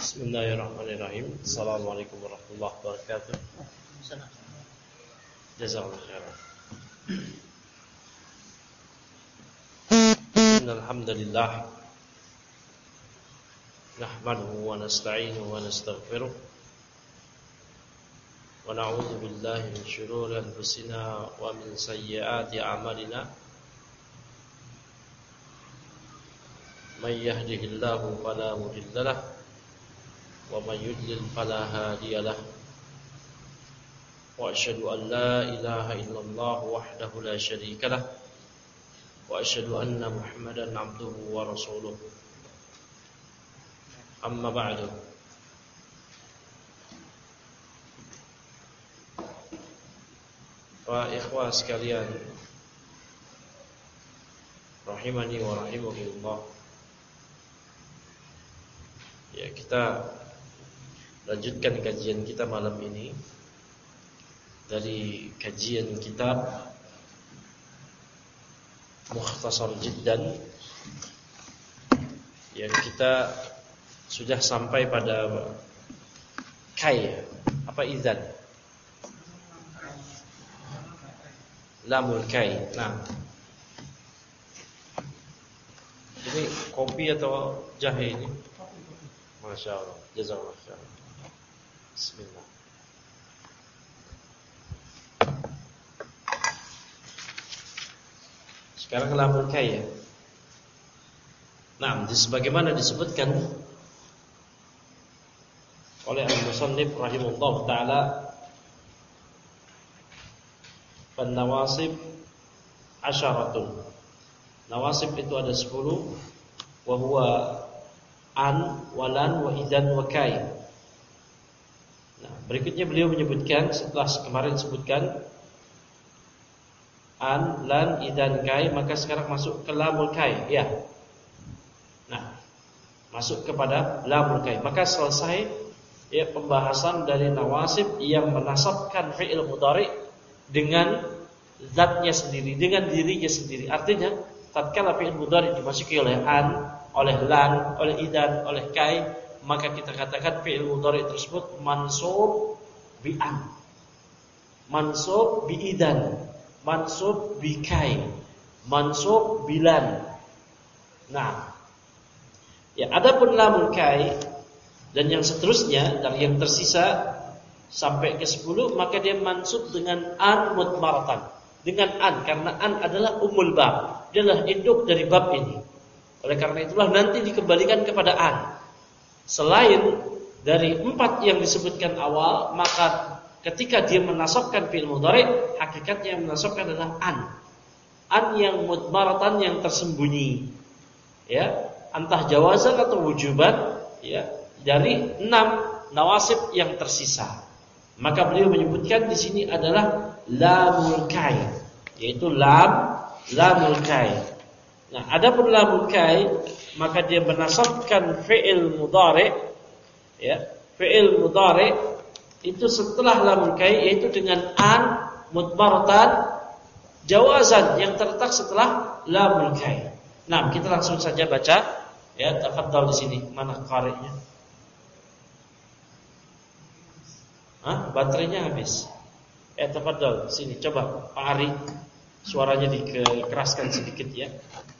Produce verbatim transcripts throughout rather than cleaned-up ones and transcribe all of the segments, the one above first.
Bismillahirrahmanirrahim. Assalamualaikum warahmatullahi wabarakatuh. Jazakallahu khairan. Innal hamdalillah nahmaduhu wa nasta'inuhu wa nastaghfiruh wa na'udzu billahi min shururi anfusina wa min sayyiati a'malina. May yahdihillahu fala mudilla lahu wa may yudlil fala hadiya lahu. Wa asyhadu an la ilaha illallah wahdahu la syarika lahu wa asyhadu anna Muhammadan 'abduhu wa rasuluh. Amma ba'du. Wa ikhwah sekalian, rahimani wa rahimakumullah. Ya, kita lanjutkan kajian kita malam ini dari kajian kitab Mukhtasar Jiddan yang kita sudah sampai pada kai apa idzan lamul kai. Nah, ini kopi atau jahe ini? Masya Allah, jazakallah khairan. Bismillah. Sekarang lamul kai ya. Nah, sebagaimana disebutkan oleh al-musannif rahimahullah taala, "An-nawasib asyaratun." Nawasib itu ada sepuluh, wa huwa an, walan, wa idzan, wa kai. Nah, berikutnya beliau menyebutkan setelah kemarin sebutkan an, lan, idzan, kai, maka sekarang masuk ke lamul kai, ya. Nah, masuk kepada lamul kai. Maka selesai ya pembahasan dari nawasib yang menasabkan fi'il mudhari dengan zatnya sendiri, dengan dirinya sendiri. Artinya, tatkala fi'il mudhari dimasuki oleh an, oleh lan, oleh idan, oleh kai, maka kita katakan fi'il mudhari tersebut mansub bi an, mansub bi idan, mansub bi kai, mansub bilan. Nah, ya adapun lamul kai dan yang seterusnya dari yang tersisa sampai ke sepuluh, maka dia mansub dengan an mutmaratan, dengan an, karena an adalah umul bab, dia adalah induk dari bab ini. Oleh karena itulah nanti dikembalikan kepada an. Selain dari empat yang disebutkan awal, maka ketika dia menasabkan fi'il mudhari, hakikatnya yang menasabkan adalah an. An yang mutmaratan, yang tersembunyi. Ya, entah jawazan atau wujuban, ya, dari enam nawasib yang tersisa. Maka beliau menyebutkan di sini adalah lamul kai, yaitu lam lamul kai. Nah, adapun lamul kai, maka dia menasabkan fi'il mudhari, ya, fi'il mudhari itu setelah lamul kai, yaitu dengan an mutmaratan jawazan yang terletak setelah lamul kai. Nah, kita langsung saja baca, ya, tafadhal di sini. Mana qari'nya? Hah? Baterainya habis. Eh, tafadhal sini, coba Pak Ari, suaranya dikeraskan sedikit ya.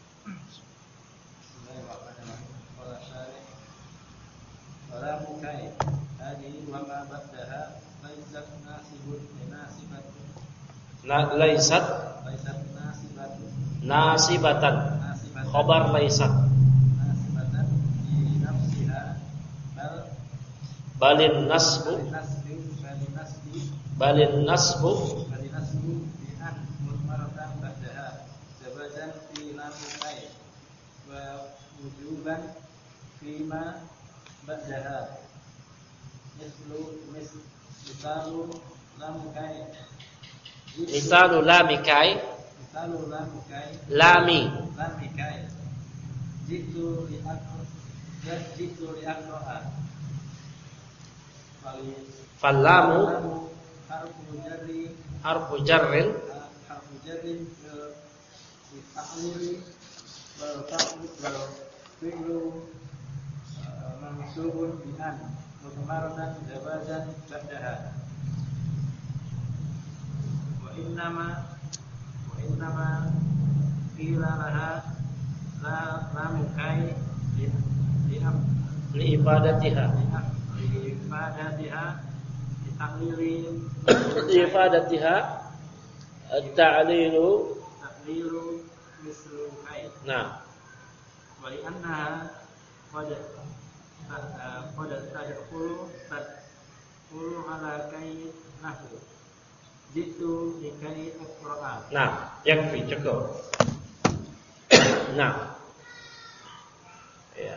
Lamul kai hadi wa ma ba'daha laysat nasibun nasibatun. La laysat Laysat nasibatun. Nasibatan. Nasibatan. Khabar laysat. Nasibatan di nafsiha bal Balin nasbu. nasbi balin nasbi Balin nasbu. balin nasbu bi an mutmaratan ba'daha jabadan fi lamul kai wa wujuban fi ma ba'daha mislu mis misalu lamul kai Misalu lamikai. misalu lamul kai Lami. lamul kai jitu li akro jitu li akroha Fallamu harfu jarri harfu jarrin harfu jarrin fi ta'lili wal fa'lu wal fi'lu mansubun bi an mudmaratan jawazan ba'daha. Wa innama wa innama qila laha la lamu kai li li li ibadatiha li ibadatiha li ta'lili li ibadatiha at-ta'lilu ta'lilu mislu kai. Nah, wa li annaha qad qad tadkhulu tadkhulu ala kai nahwu jitu likai aqra'a. nah, yakfi cukup. Nah, ya.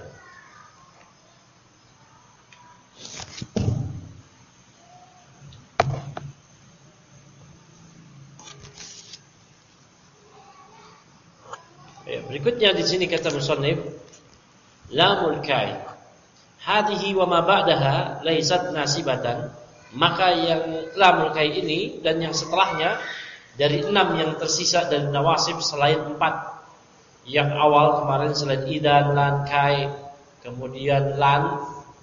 Ya, berikutnya di sini kata musannif, lamul kai hadhihi wa ma ba'daha laysat nasibatan, maka yang lamul kai ini dan yang setelahnya dari enam yang tersisa dari nawasib selain empat yang awal kemarin selain idan, lan, kai, kemudian lan,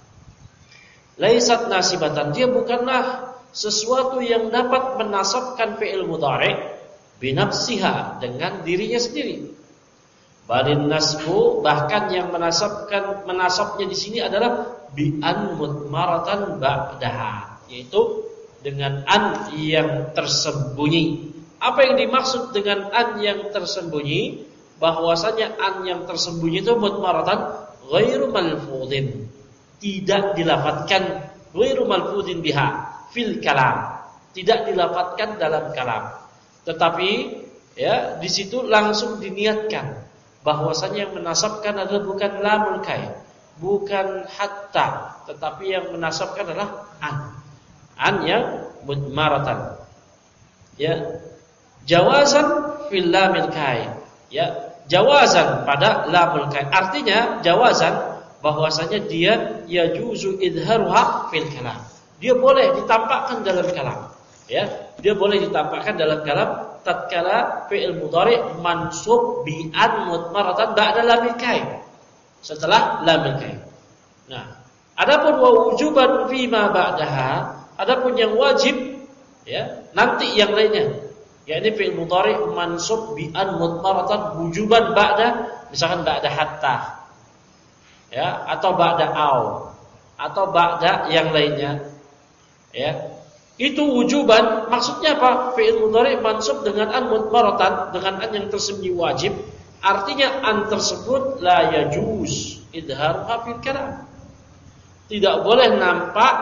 laysat nasibatan, dia bukanlah sesuatu yang dapat menasabkan fi'il mudhari' binafsiha, dengan dirinya sendiri. Balin nasbu, bahkan yang menasabkan menasabnya di sini adalah bi an mudmaratan ba'daha, yaitu dengan an yang tersembunyi. Apa yang dimaksud dengan an yang tersembunyi? Bahwasanya an yang tersembunyi itu mudmaratan ghairu malfudhin, tidak dilafadzkan ghairu malfudhin biha fil kalam, tidak dilafadzkan dalam kalam, tetapi ya di situ langsung diniatkan bahwasanya yang menasabkan adalah bukan lamul kai, bukan hatta, tetapi yang menasabkan adalah an. An yang mudmaratan. Ya. Jawazan fil lamil kai. Ya, jawazan pada lamul kai. Artinya jawazan bahwasanya dia yajuzu idharuha fil kalam. Dia boleh ditampakkan dalam kalam. Ya, dia boleh ditampakkan dalam kalam tatkala fi'il mudhari' mansub bi an mudmaratan ba'da lamil kai, setelah lamil kai. Nah, adapun wa wujuban fi ma ba'daha, adapun yang wajib ya nanti yang lainnya, yakni fi'il mudhari' mansub bi an mudmaratan wujuban ba'da, misalkan ba'da hatta ya, atau ba'da au, atau ba'da yang lainnya ya. Itu wujuban, maksudnya apa? Fi'il mudhari' mansub dengan an mudmaratan, dengan an yang tersembunyi wajib. Artinya an tersebut la yajuz idharuha fil kalam. Tidak boleh nampak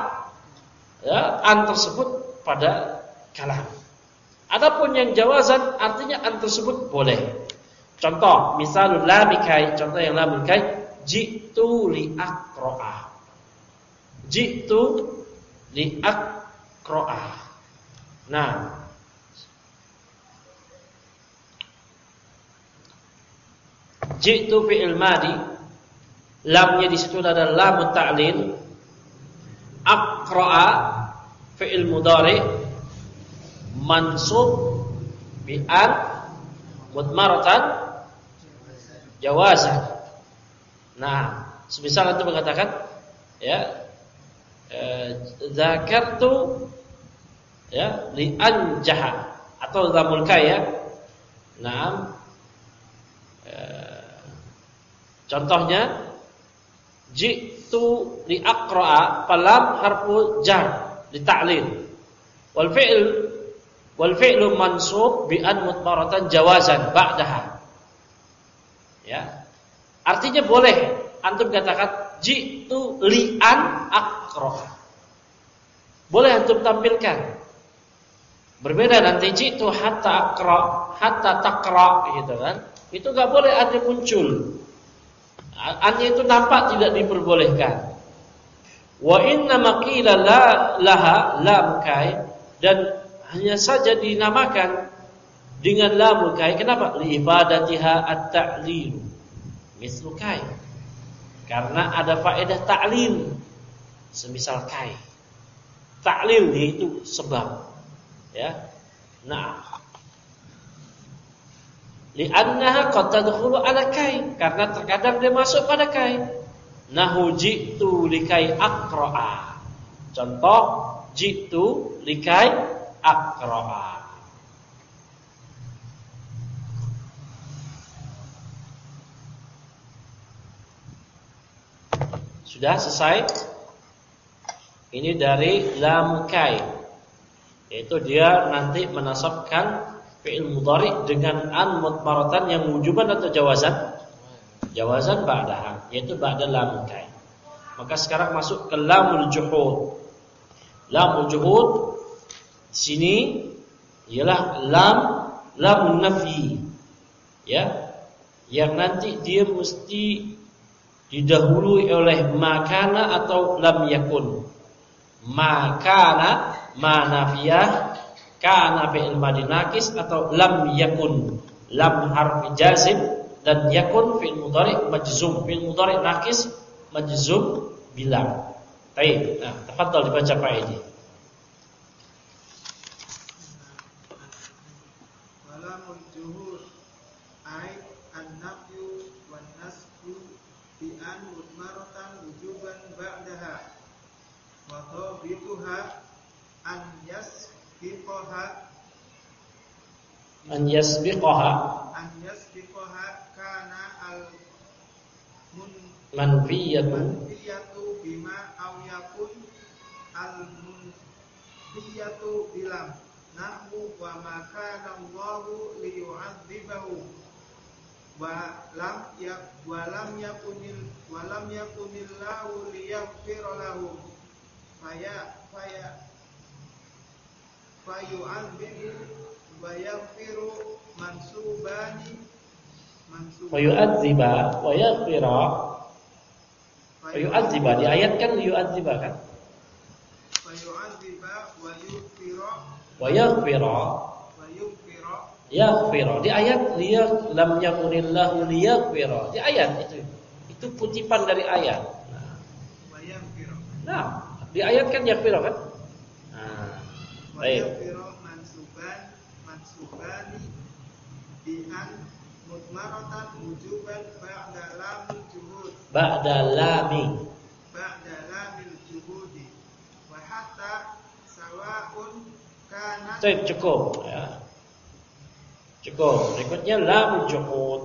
ya an tersebut pada kalam. Adapun yang jawazan artinya an tersebut boleh. Contoh, misalul lamikai, contoh yang lamikai, jitu li aqra'a. Jitu li aqra'a. Qra'ah. Nah, jitu fi'il madi, lamnya di situ adalah lam ta'lil. Aqra'a fi'il mudhari' mansub bi an mudmaratan jawazan. Nah, semisal itu mengatakan ya zakartu ya li anjaha atau zamul kaya. Nah, e, contohnya jitu li aqra'a, falam harfu jar li ta'lil, wal fi'l wal fi'lu mansub bi an mudmaratan jawazan ba'daha. Ya. Artinya boleh antum katakan jitu li an aqra. Boleh antum tampilkan. Berbeda nanti jitu hatta aqra, hatta taqra gitu kan. Itu enggak boleh ada muncul. An-nya itu nampak tidak diperbolehkan. Wa inna maqila la laha lam kai, dan hanya saja dinamakan dengan lam kai. Kenapa? Li ibadatiha at-ta'lil. Mislu kai. Karena ada faedah ta'lil. Semisal kai. Ta'lil itu sebab. Ya. Nah. Li'annaha qad tadkhulu ala kai, karena terkadang dia masuk pada kai. Nahu jitu likai aqra'a. Contoh jitu likai aqra'a. Sudah selesai? Ini dari lam kai. Yaitu dia nanti menasabkan fi'il mudhari dengan an mudmaratan yang wujuban atau jawazan? Jawazan ba'daha, yaitu ba'da lam kai. Maka sekarang masuk ke lamul juhud. Lamul juhud sini ialah lam lam nafi. Ya. Yang nanti dia mesti didahului oleh makana atau lam yakun. Makana ma nafiyah, kana fi'il madhi naqis atau lam yakun, lam harfi jazim dan yakun fi'il mudhari majzum, fi'il mudhari naqis majzum bila. Baik, nah, tafadhal dibaca Pak Edi. Walamul juhud ay an-nafyu wan nasbu bi an mudmaratan wujuban ba'daha wa dhabituha an yasbiqaha An yasbiqaha an yasbiqaha kana al mun manfiyatu manfiyatu bima aw yakun al munfiyatu bilam nahwu wa ma kana Allahu liyu'adzibahu wa lam yak wa lam yakunil wa lam yakunillahu liyaghfira lahum faya faya fayu'adzibu wa yaghfiru mansubani mansubani wa yu'adziba wa yaghfira. Wa yu'adziba di ayat kan yu'adziba kan? fayu'adziba wa yughfira Wa yaghfira wa yughfira yaghfira. Di ayat liya lam yakunillahu liyaghfira. Di ayat itu. Itu kutipan dari ayat. Nah, wa yaghfira nah di ayat kan yaghfira kan? Nah, wa baik. yaghfira mansuban mansubani bi an mudmaratan wujuban ba'da lamul juhud Ba'da lami. ba'da lamil juhudi wa hatta sawa'un kana Baik, cukup ya. Cukup. Berikutnya lam juhud.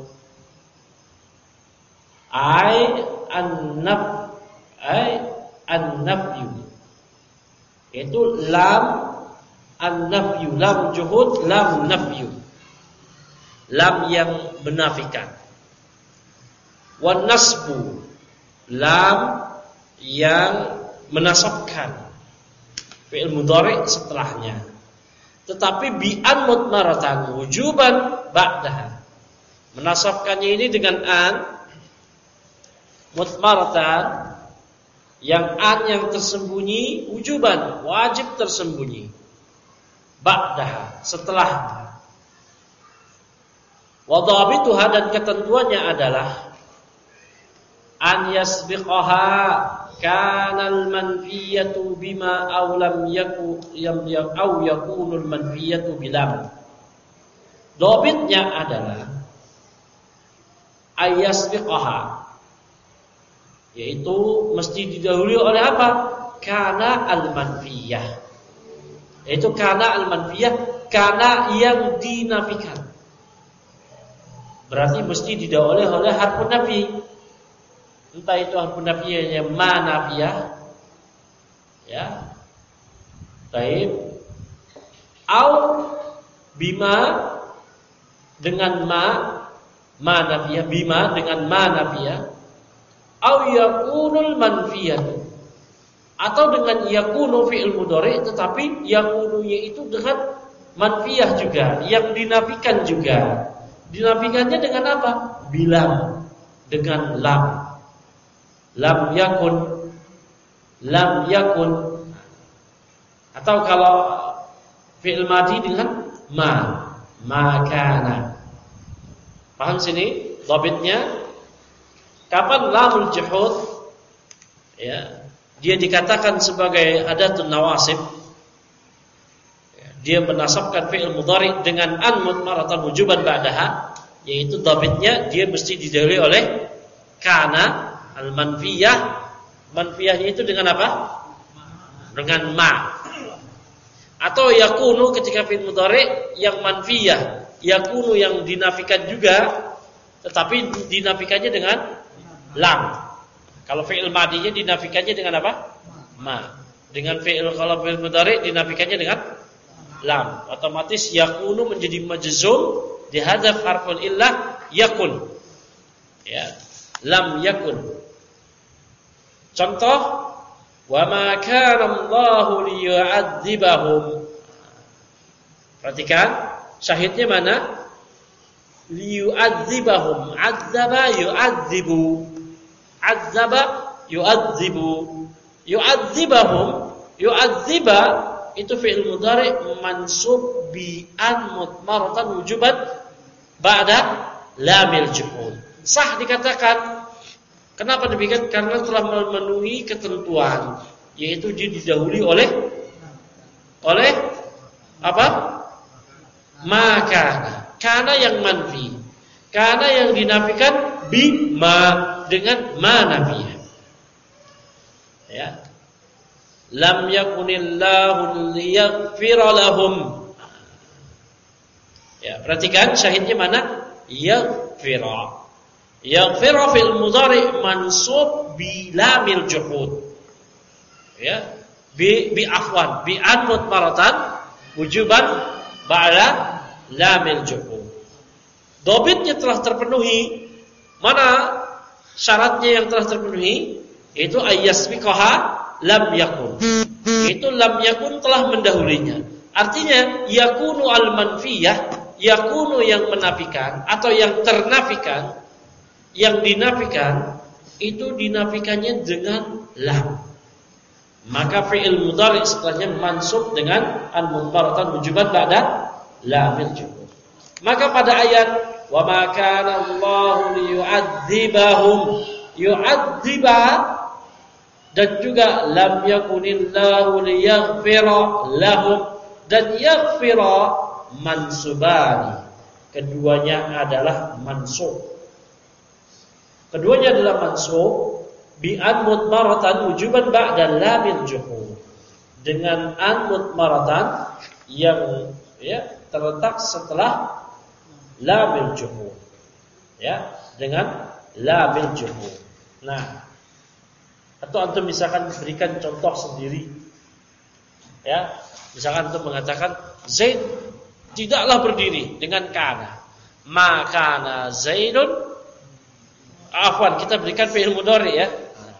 Ai an-naf ai an-nafyu. Itu lam an-nafyu, lam juhud, lam nafyu. Lam yang menafikan. Wan nasbu, lam yang menasabkan fi'il mudhari setelahnya. Tetapi bi'an mudmaratan wujuban ba'daha. Menasabkannya ini dengan an mudmaratan, yang an yang tersembunyi wujuban, wajib tersembunyi. Ba'daha, setelahnya. Wa dhabituha, dan ketentuannya adalah an yasbiqaha kana al-manfiyatu bima aw lam yaku yam aw yakunul manfiyatu bilam. Dhabitnya adalah ayasbiqaha, yaitu mesti didahului oleh apa? Kana al-manfiyah. Yaitu kana al-manfiyah, kana yang dinafikan. Berarti mesti didahului oleh harfun nafi. Entah itu harfun nafiyahnya ma nafiyah, ya, baik, au bima dengan ma ma nafiyah, bima dengan ma nafiyah, au yakunul manfiyah, atau dengan yakunu fi'il mudhari tetapi yakununya itu dengan manfiyah juga, yang dinafikan juga. Dinafikannya dengan apa? Bilam, dengan lam. Lam yakun, lam yakun. Atau kalau fi'il madhi dengan ma, ma kana. Paham sini? Dhabitnya kapan lamul juhud, ya, dia dikatakan sebagai adatun nawasib. Dia menasabkan fi'il mudhari dengan an mudmaratan wujuban ba'daha, yaitu dhabitnya dia mesti didahului oleh kana Al-manfiyah, manfiyahnya itu dengan apa? Dengan ma. Atau yakunu ketika fi'il mudhari yang manfiyah, yakunu yang dinafikan juga, tetapi dinafikannya dengan lam. Kalau fi'il madinya dinafikannya dengan apa? Ma. Dengan fi'il kalau fi'il mudhari dinafikannya dengan lam. Otomatis yakunu menjadi majzum, dihadzaf harful illah yakun. Ya. Lam yakun. Contoh, wa ma kana Allahu liyu'adzibahum. Perhatikan, syahidnya mana? Liyu'adzibahum. Adzaba yu'adzibu. Adzaba yu'adzibu. Yu'adzibahum. Yu'adziba itu fi'il mudhari mansub bi an mutmaratan wujuban ba'da lamil juhud. Sah dikatakan. Kenapa demikian? Karena telah memenuhi ketentuan, yaitu dia didahului oleh oleh apa? Maka kana yang manfi, kana yang dinafikan bima dengan ma nafiyah. Ya. Lam yakunillahu liyaghfira lahum. Ya, perhatikan syahidnya mana? Yaghfira. Yaghfira fil mudhari mansub bi lamil juhud. Ya, bi bi afwan, bi an mutmaratan wujuban ba'da lamil juhud. Dhabitnya telah terpenuhi. Mana syaratnya yang telah terpenuhi? Itu ayyasbiqaha lam yakun. Itu lam yakun telah mendahulinya. Artinya yakunu al-manfiyah, yakunu yang menafikan atau yang ternafikan, yang dinafikan itu dinafikannya dengan lam. Maka fi'il mudhari setelahnya mansub dengan an-mudmaratan wujuban ba'da lamil juhud. Maka pada ayat wa ma kana Allahu liyu'adzibahum, yu'adziba dan juga lam yakunillahu liyaghfira lahum dan yaghfira mansubani. Keduanya adalah mansub. Keduanya adalah mansub bi an mutmaratan wujuban ba'da lamil juhud. Dengan an mutmaratan yang ya terletak setelah lamil juhud. Ya, dengan lamil juhud. Nah, atau antum misalkan berikan contoh sendiri. Ya, misalkan antum mengatakan Zaid tidaklah berdiri dengan kana. Maka Zaidun, afwan, kita berikan fi'il mudhari ya.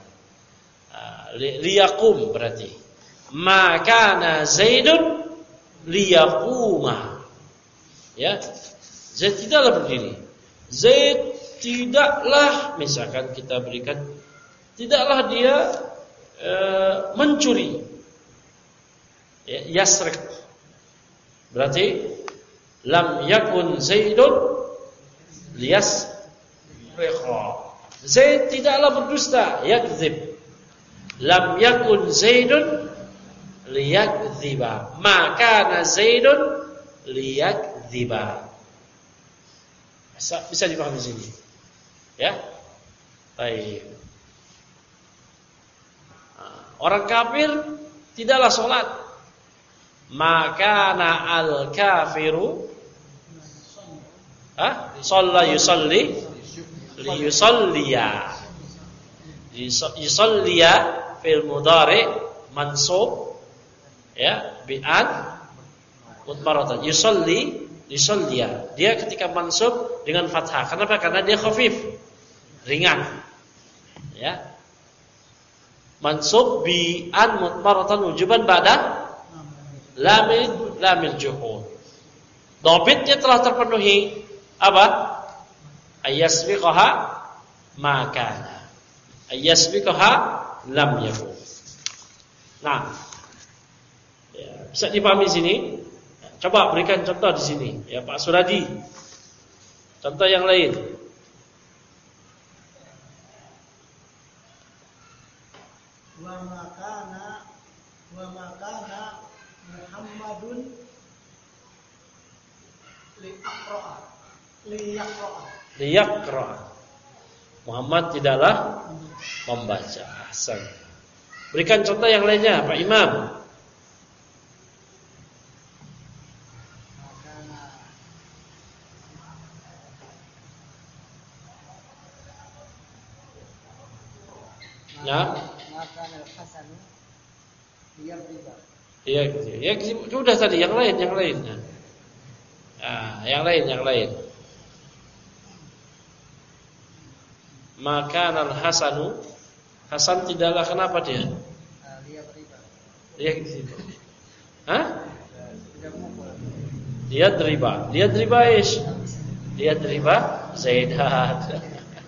Liyaqum berarti. Maka Zaidun liyaquma. Ya. Zaid tidaklah berdiri. Zaid tidaklah, misalkan kita berikan, tidaklah dia e, mencuri. Ya, yasrik. Berarti lam yakun Zaidun liyasriqa. Zaid tidaklah berdusta, yakdzib. Lam yakun Zaidun liyakdziba. Maka Zaidun liyakdziba. Bisa, bisa dipahami sini. Ya. Baik. Orang kafir tidaklah sholat. Maka al kafiru ah shalla yusalli liyusalliya. Yusalliya fil mudhari mansub ya bi an mutmaratan. Yusalli yusalliya. Dia ketika mansub dengan fathah. Kenapa? Karena dia khafif, ringan. Ya. Mansub bi an mutmaratan wujuban ba'da lamil lamil juhud. Dhabitnya telah terpenuhi apa? Ayyasbiqaha ma kana. Ayyasbiqaha lam yakun. Nah, ya, bisa dipahami sini? Coba berikan contoh di sini, ya Pak Suradi. Contoh yang lain. Wa makana wa makana Muhammadun li aqra'a li yaqra'a Liyaqra. Muhammad tidaklah membaca. Hasan. Berikan contoh yang lainnya, Pak Imam. Ya. Maka Hasan dia riba. Iya, ya sudah tadi yang lain, yang lain. Nah, yang lain, yang lain. Maka al-Hasanu, Hasan tidaklah kenapa dia? Dia riba. Dia gitu. Hah? Dia riba. Dia riba ish. Dia riba Zaidat.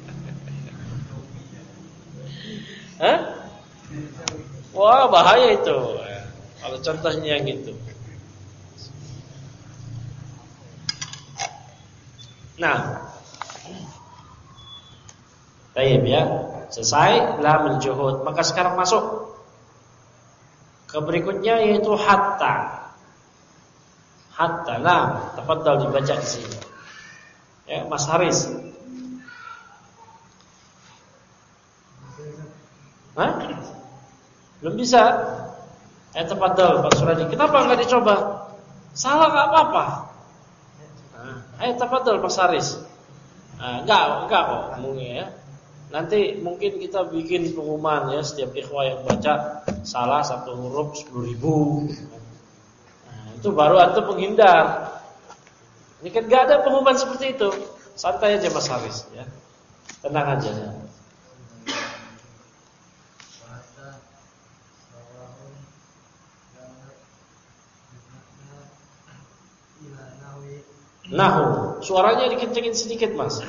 Hah? Wah, bahaya itu. Kalau contohnya yang gitu. Nah, baik ya. Selesai lamul juhud. Maka sekarang masuk ke berikutnya yaitu hatta. Hatta. Nah, tafadhal dibaca di sini. Ya, Mas Haris. Hah? Belum bisa. Eh tafadhal Pak Suradi. Kenapa enggak dicoba? Salah enggak apa-apa. Nah, ayo tafadhal Pak Saris. Nah, enggak, enggak kok mungkin ya. Nanti mungkin kita bikin pengumuman ya, setiap ikhwah yang baca salah satu huruf sepuluh ribu. Nah, itu baru antum menghindar. Ini kan enggak ada pengumuman seperti itu. Santai aja Mas Haris ya. Tenang aja ya. Nahu, suaranya dikencengin sedikit Mas.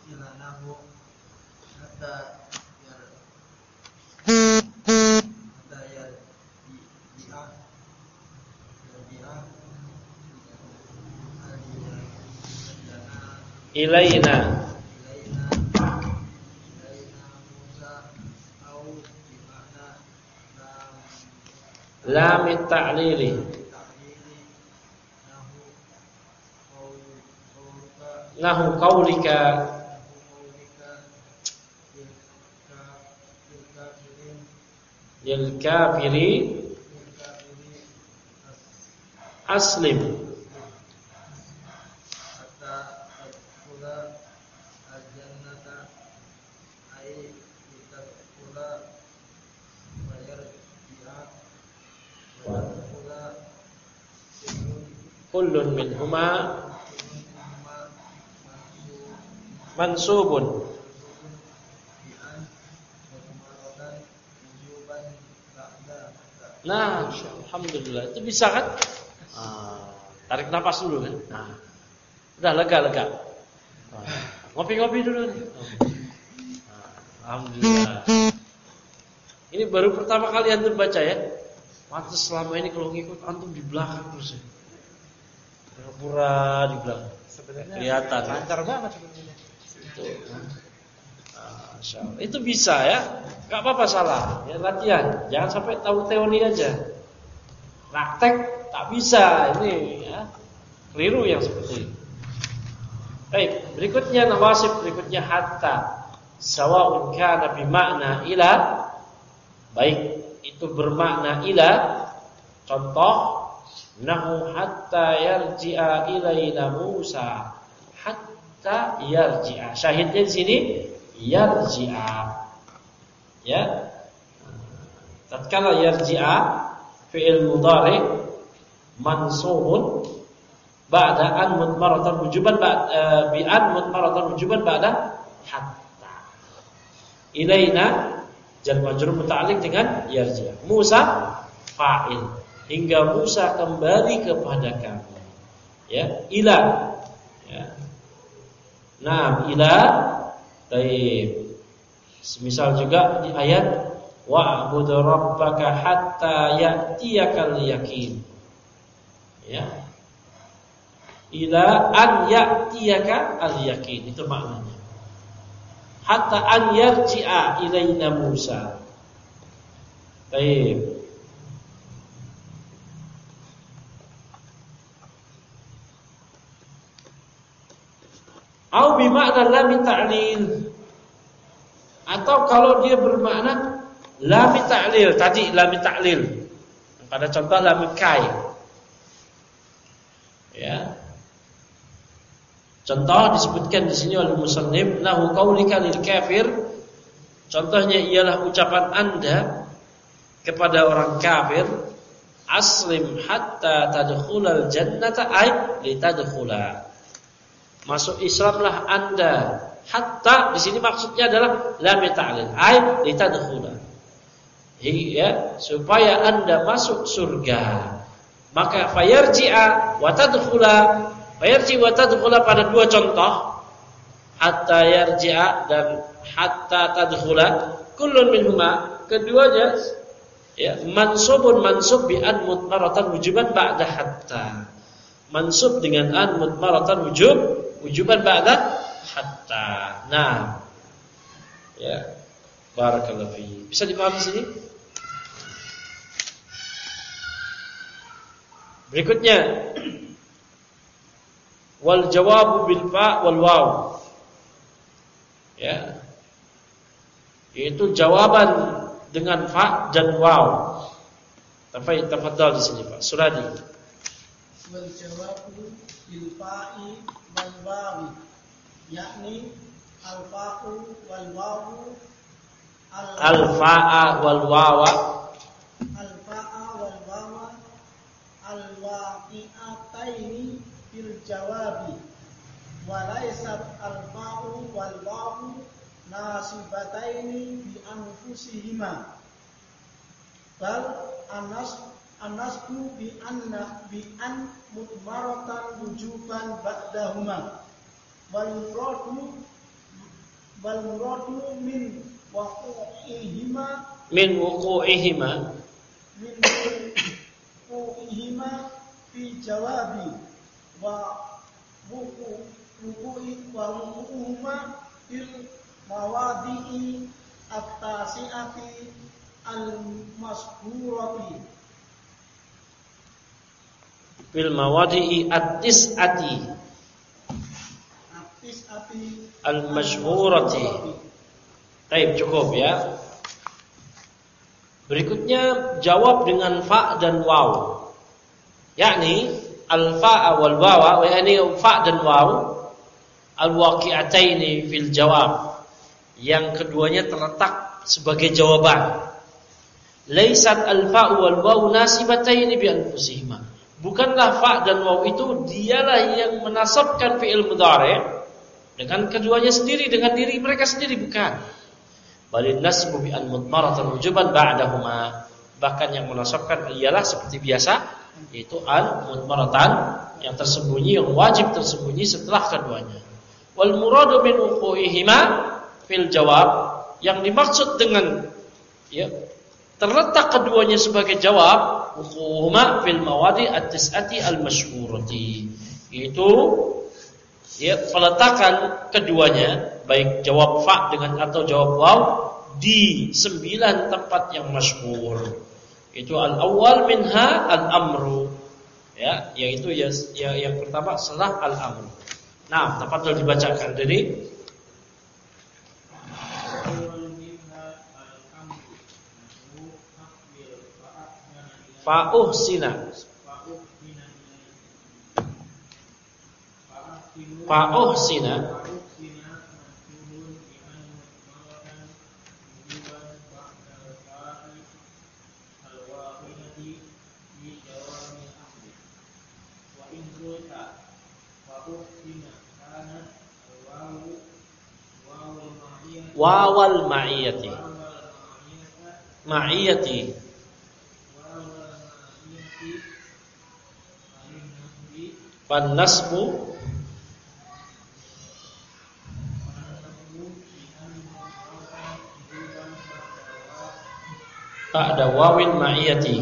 Ilaina. Lam ta'lili. Nahu qaulika lil kafiri aslim. Kullun minhuma mansubun. Nah, alhamdulillah. Itu bisa kan? Ah, tarik nafas dulu kan? Nah. Udah lega-lega. Ah, ngopi-ngopi dulu nih. Ah, alhamdulillah. Ini baru pertama kali antum baca ya. Pantes selama ini kalau ngikut antum di belakang terus ya. Pura-pura di belakang. Sebenarnya kelihatan. Lancar banget sebenarnya. Itu, nah, itu bisa ya, nggak apa-apa salah. Ya latihan, jangan sampai tahu teori aja. Praktek tak bisa ini ya, keliru yang seperti ini. Baik, berikutnya nawasib, berikutnya hatta. Sawa'un kana bimakna ila. Baik, itu bermakna ila. Contoh, nahu hatta yarji'a ilaina Musa. Hatta yarji'a. Syahidnya di sini yarji'a. Ya. Tatkala yarji'a fi'il mudhari mansubun ba'da an mudmaratan wujuban ba'da bi an mudmaratan wujuban ba'da hatta. Ilaina jar majrur muta'alliq dengan yarji'a. Musa fa'il, hingga Musa kembali kepada kami. Ya, ila. Ya. Nah, ila taib. Semisal juga di ayat wa'bud rabbaka hatta ya'tiyakal yaqin. Ya. Ila an ya'tiyaka al-yaqin, itu maknanya. Hatta an yarji'a ilaina Musa. Taib. Au bimakna lam ta'lil. Atau kalau dia bermakna lam ta'lil, tadi lam ta'lil. Pada contoh lam kai. Ya. Contoh disebutkan di sini oleh musannif, nahu qaulika lil kafir. Contohnya ialah ucapan Anda kepada orang kafir, aslim hatta tadkhulal jannata ay litadkhula. Masuk Islamlah Anda. Hatta di sini maksudnya adalah lam ta'lil ay litadkhula. Ya, supaya Anda masuk surga. Maka fayarji'a wa tadkhula. Fayarji wa tadkhula pada dua contoh. Hatta yarji'a dan hatta tadkhula, kullun minhuma, keduanya ya mansubun mansub bi an mutmaratan wujuban ba'da hatta. Mansub dengan an mutmaratan wujub wujuban ba'da hatta. Nah, ya, barakallahu fi. Bisa dipahami sini? Berikutnya, wal jawabu bil fa wal waw. Ya. Yaitu jawaban dengan fa dan waw. Tafai tafadhal di sini Pak Suradi. Wal jawabu bil fa'i wal wawi, yakni al fa'u wal wawu al fa'a wal wawa al fa'a wal wawa al waqi'ataini bil jawabi wa laysat al fa'u wal wawu nasibataini bi anfusihima bal anas anasbu bi anna bi an mutmaratan wujuban ba'dahuma wal muradu wal muradu min waqu'ihima min wuqu'ihima min wuqu'ihima fi jawabi wa wuqu wuqu'i wa wuqu'uhuma fil mawadi'i at-tasi'ati al-masburati fil mawadi'i at-tis'ati at-tis'ati al-mashhurati. Baik, cukup ya. Berikutnya jawab dengan fa dan waw. Yakni al-fa'a wal wawa, yakni fa dan waw al-waqi'ataini fil jawab. Yang keduanya terletak sebagai jawaban. Laisat al-fa'u wal waw nasibataini bi anfusihima. Bukanlah fa dan waw itu dialah yang menasabkan fi'il mudhari' dengan keduanya sendiri, dengan diri mereka sendiri, bukan. Balin nasbu bi an mudmaratan wujuban ba'dahuma. Bahkan yang menasabkan ialah seperti biasa, yaitu an mudmaratan yang tersembunyi, yang wajib tersembunyi setelah keduanya. Wal muradu min wuqu'ihima fil jawab, yang dimaksud dengan ya terletak keduanya sebagai jawab, wuqu'uhuma fil mawadi at-tis'ati al-mashhurati. Itu ya peletakan keduanya, baik jawab fa dengan atau jawab waw, di sembilan tempat yang masyhur. Itu al-awwal minha al-amru. Ya, yaitu ya, ya yang pertama setelah al-amru. Nah, tafadhol dibacakan dari fa'uhsina. Fa'uhsina wawal ma'iyati ma'iyati fan nasbu ba'da wawil ma'iyati.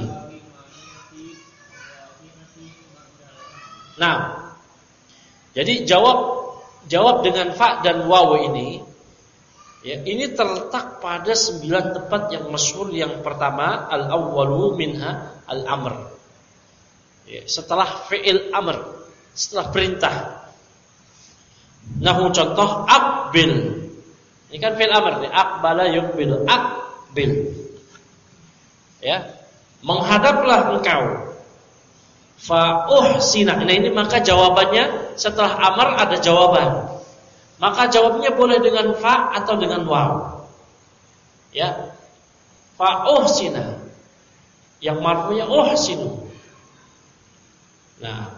Nah, jadi jawab jawab dengan fa dan waw ini ya, ini terletak pada sembilan tempat yang masyhur. Yang pertama al-awwalu minha al-amr. Ya, setelah fi'il amr, setelah perintah. Nahu contoh aqbil. Ini kan fi'il amr nih, aqbala yuqbilu, aqbil. Ya. Menghadaplah engkau. Fa uhsina. Nah ini maka jawabannya setelah amr ada jawaban. Maka jawabnya boleh dengan fa atau dengan waw. Ya. Fa uhsina. Yang marfu'nya uhsinu. Nah,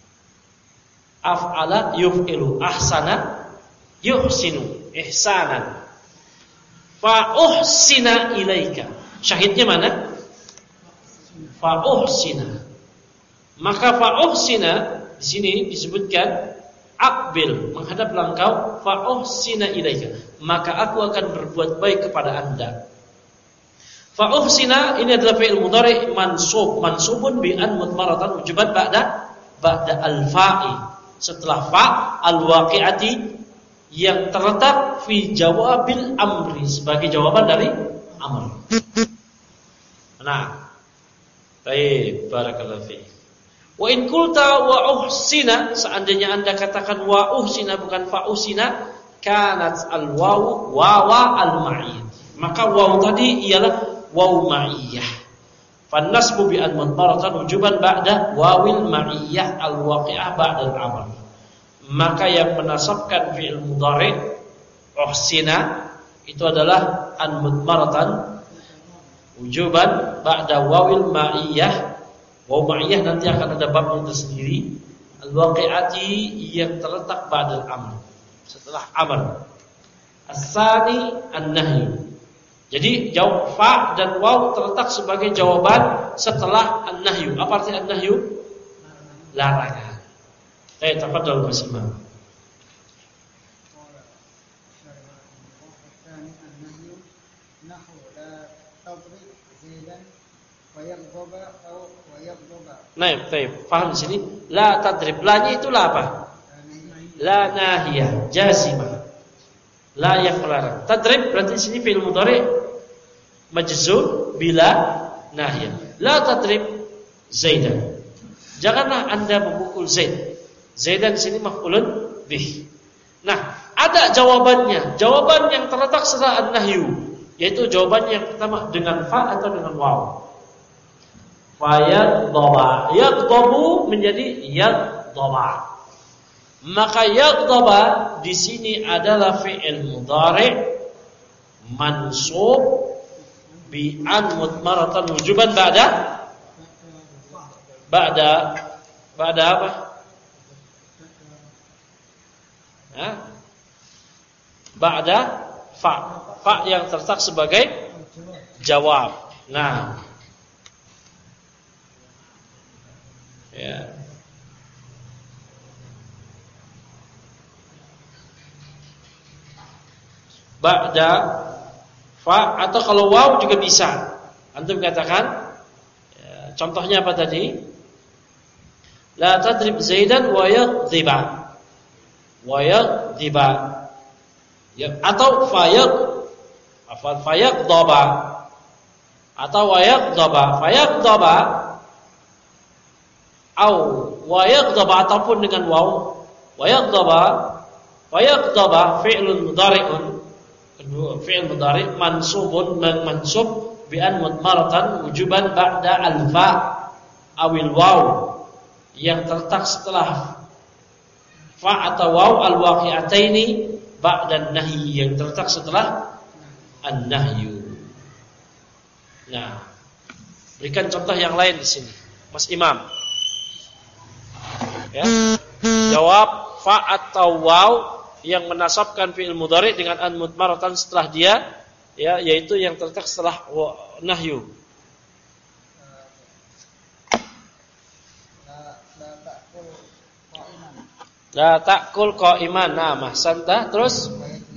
af'ala yuf'ilu, ahsana yuhsinu, ihsanan. Fa uhsina ilaika. Syahidnya mana? Fa uhsina. Maka fa uhsina di sini disebutkan aqbil, menghadaplah engkau, fa uhsina ilaika. Maka aku akan berbuat baik kepada Anda. Fa uhsina ini adalah fi'il mudhari' mansub, mansubun bi an mudmaratan wujuban ba'da ba'da al-fa'i. Setelah fa al-waqi'ati yang terletak fi jawabil amri, sebagai jawaban dari amr. Nah, baik, barakallahu fi. Wa in qulta wa uhsina, seandainya Anda katakan wa uhsina bukan fa uhsina, kanat al-wawu wawa al-ma'iyyah. Maka waw tadi ialah waw ma'iyyah. Fan nasbu bi an mudmaratan wujuban ba'da wawil ma'iyyah al-waqi'ah ba'da al-amr. Maka yang menasabkan fi'il mudhari' uhsina itu adalah an mudmaratan wujuban ba'da wawil ma'iyyah. Waw ma'iyyah nanti akan ada babnya tersendiri, al-waqi'ati yang terletak ba'da al-amr, setelah amr. As-sani an-nahyu. Jadi jawab fa dan waw terletak sebagai jawaban setelah an-nahyu. Apa arti an-nahyu? Larangan. Eh, tafadhal Mas Imam. Nah, baik. Paham di sini? La tadrib. La-nya itulah apa? La nahiyah, jazimah. La yang melarang. Tadrib berarti di sini fi'il mudhari' majzum bila nahiyah. La tadrib Zaidan. Janganlah Anda memukul Zaid. Zaidan di sini maf'ulun bih. Nah, ada jawabannya. Jawaban yang terletak setelah an-nahyu, yaitu jawaban yang pertama dengan fa atau dengan waw. Fayadhaba. Yadhabu menjadi yadhaba. Maka yaghdaba di sini adalah fi'il mudhari' mansub bi an mudmaratan wujuban ba'da ba'da ba'da apa? Hah? Ba'da fa. Fa yang terletak sebagai jawab. Nah. Ya. Ba'da fa atau kalau waw juga bisa. Antum katakan ya, contohnya apa tadi? La tadrib Zaidan wa yadhiba. Wa yadhiba. Ya, atau fayaq afal fayaqdaba. Atau wa yaqdaba, fayaqdaba. Au wa yaqdaba ataupun dengan waw. Wa yaqdaba, fayaqdaba fi'lun mudhari'un. Kedua, fi'il mudhari' mansubun mansub bi an mudmaratan wujuban ba'da al-fa awil waw yang terletak setelah fa atau waw al-waqi'ataini ba'da an-nahy yang terletak setelah an-nahyu. Nah, berikan contoh yang lain di sini, Mas Imam. Ya. Jawab fa atau waw yang menasabkan fi'il mudhari' dengan an mudmaratan setelah dia, ya, yaitu yang terletak setelah nahyu. La ta'kul qa'iman. Nah, mahsanta. Terus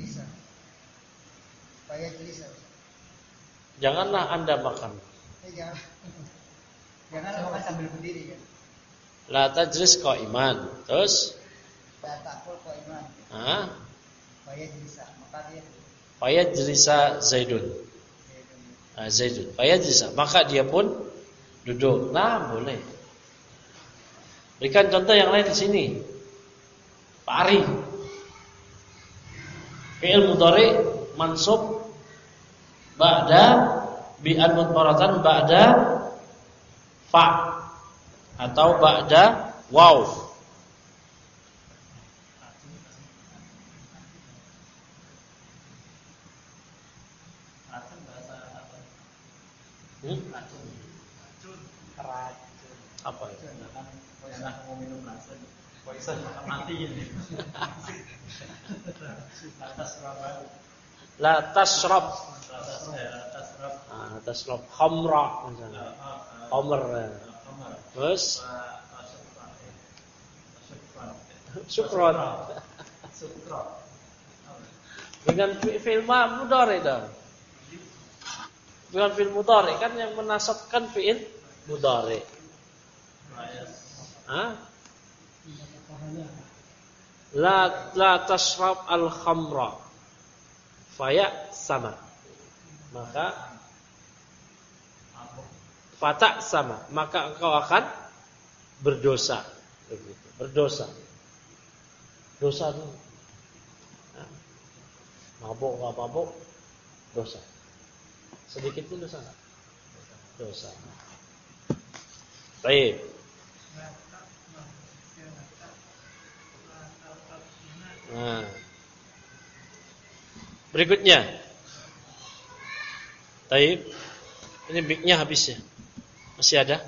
janganlah Anda makan. Janganlah makan sambil berdiri kan. La tajlis qa'iman. Terus La ta'kul qa'iman. Ah, Fayajlisa, maka dia Fayajlisa Zaidun. Ah, Zaidun. Fayajlisa, maka dia pun duduk. Nah, boleh. Berikan contoh yang lain di sini. Pak Ari. Fi'il mudhari mansub ba'da bi'an mudmaratan ba'da fa atau ba'da waw. Hmm? Apa itu? Enak mau minum racun. Poison Mati ini. Atas rabat. La tasrab. Tasrab. Ah, tasrab khamra misalnya. Khamr. Terus syukran. Syukran. Dengan fi'il mudhari dah. Dengan fi'il mudhari kan yang menasabkan fi'il mudhari. Hah? La la tashrab al khamra faya sama. Maka fata sama, maka engkau akan berdosa. Begitu. Berdosa. Dosa itu. Nah, mabuk enggak mabuk? Dosa. Sedikit itu dosa enggak? Dosa. Baik. Nah. Berikutnya. Baik. Ini mic-nya habis ya? Masih ada?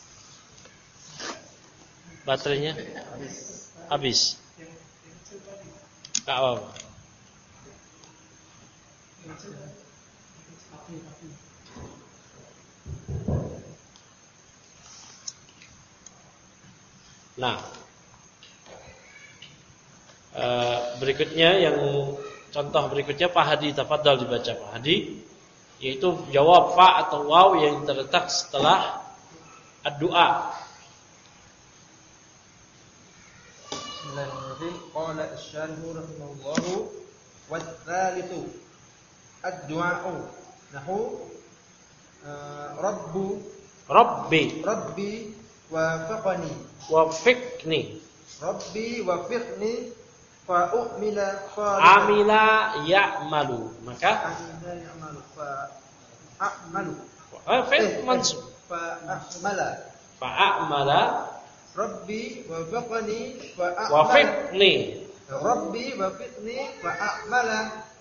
Baterainya habis. Enggak apa-apa. Nah, uh, berikutnya yang contoh berikutnya Pak Hadi, tafadhal dibaca Pak Hadi, yaitu jawab fa atau waw yang terletak setelah ad-du'a. Bismillahirrahmanirrahim. Qala asy-syarih rahimahullahu wa tsalitsu ad-du'a'u nahu rabbu Rabbi rabbi wafaqani wafiqni rabbi wafiqni fa u'mila salihan amila ya'malu, maka amila ya'malu fa a'malu eh, fi'il mansub fa a'mala fa a'mala rabbi wafaqani fa a'mala wafiqni rabbi wafiqni fa a'mala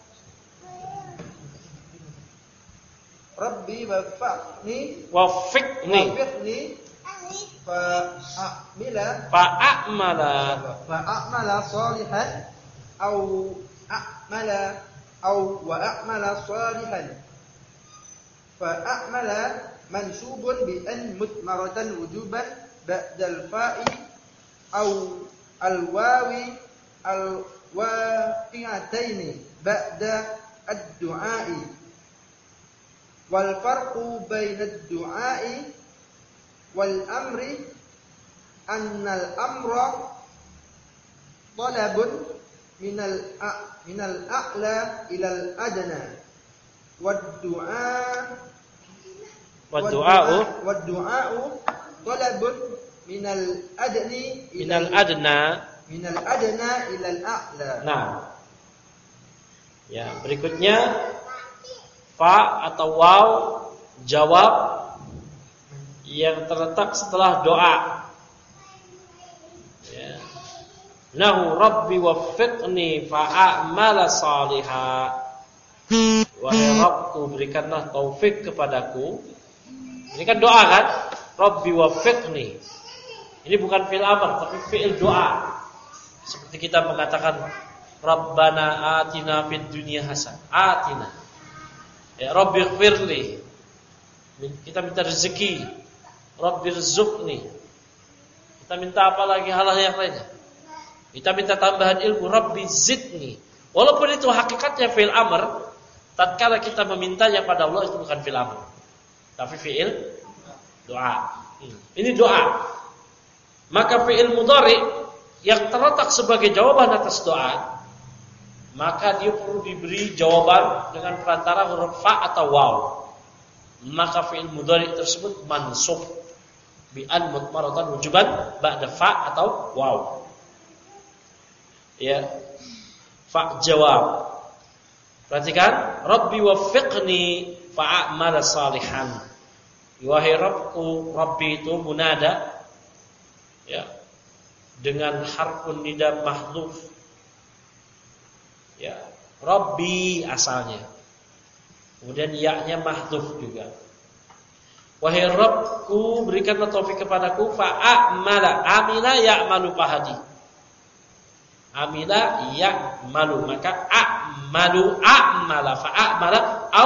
rabbi wafaqni wafiqni wafiqni fa a'mila fa a'mala fa a'mala salihan au a'mala au wa a'mala salihan fa a'mala mansubun bi an mutmaratan wujuban ba'da al-fa'i au al-wawi al-waqi'ataini ba'da ad-du'a'i wal farqu baina ad-du'a'i wal amri annal amra talabun minal minal a'la ilal adna wad du'a wad du'a'u wad du'a'u talabun minal adni minal adna minal adna ilal a'la. Nah, ya berikutnya fa atau waw jawab yang terletak setelah doa. Ya. Nahu rabbi waffiqni fa'amala salihah. Wahai Rabbku, berikanlah taufik kepadaku. Ini kan doa kan? Rabbi waffiqni. Ini bukan fi'il amr tapi fi'il doa. Seperti kita mengatakan Rabbana atina fid dunya hasan. Atina. Ya Rabbi ighfirli. Kita minta rezeki. Rabbirzuqni. Kita minta apa lagi hal yang lainnya? Kita minta tambahan ilmu. Rabbi zidni. Walaupun itu hakikatnya fi'il amr, tatkala kita memintanya pada Allah itu bukan fi'il amr, tapi fi'il doa. Ini doa. Maka fi'il mudhari yang terletak sebagai jawaban atas doa, maka dia perlu diberi jawaban dengan perantara huruf fa atau waw. Maka fi'il mudhari tersebut mansub bi an mutmaratan wujuban ba'da fa atau waw. Ya. Fa jawab. Perhatikan, Rabbi waffiqni fa'amala salihan. Wahai Rabbku, Rabbi itu munada ya, dengan harfun nida mahdhuf. Ya, Rabbi asalnya. Kemudian ya-nya mahdhuf juga. Wahai Rabbku, berikanlah taufik kepadaku fa'amala, amila ya'malu pahadi. Amila ya'malu, maka a'malu a'mala fa'amala au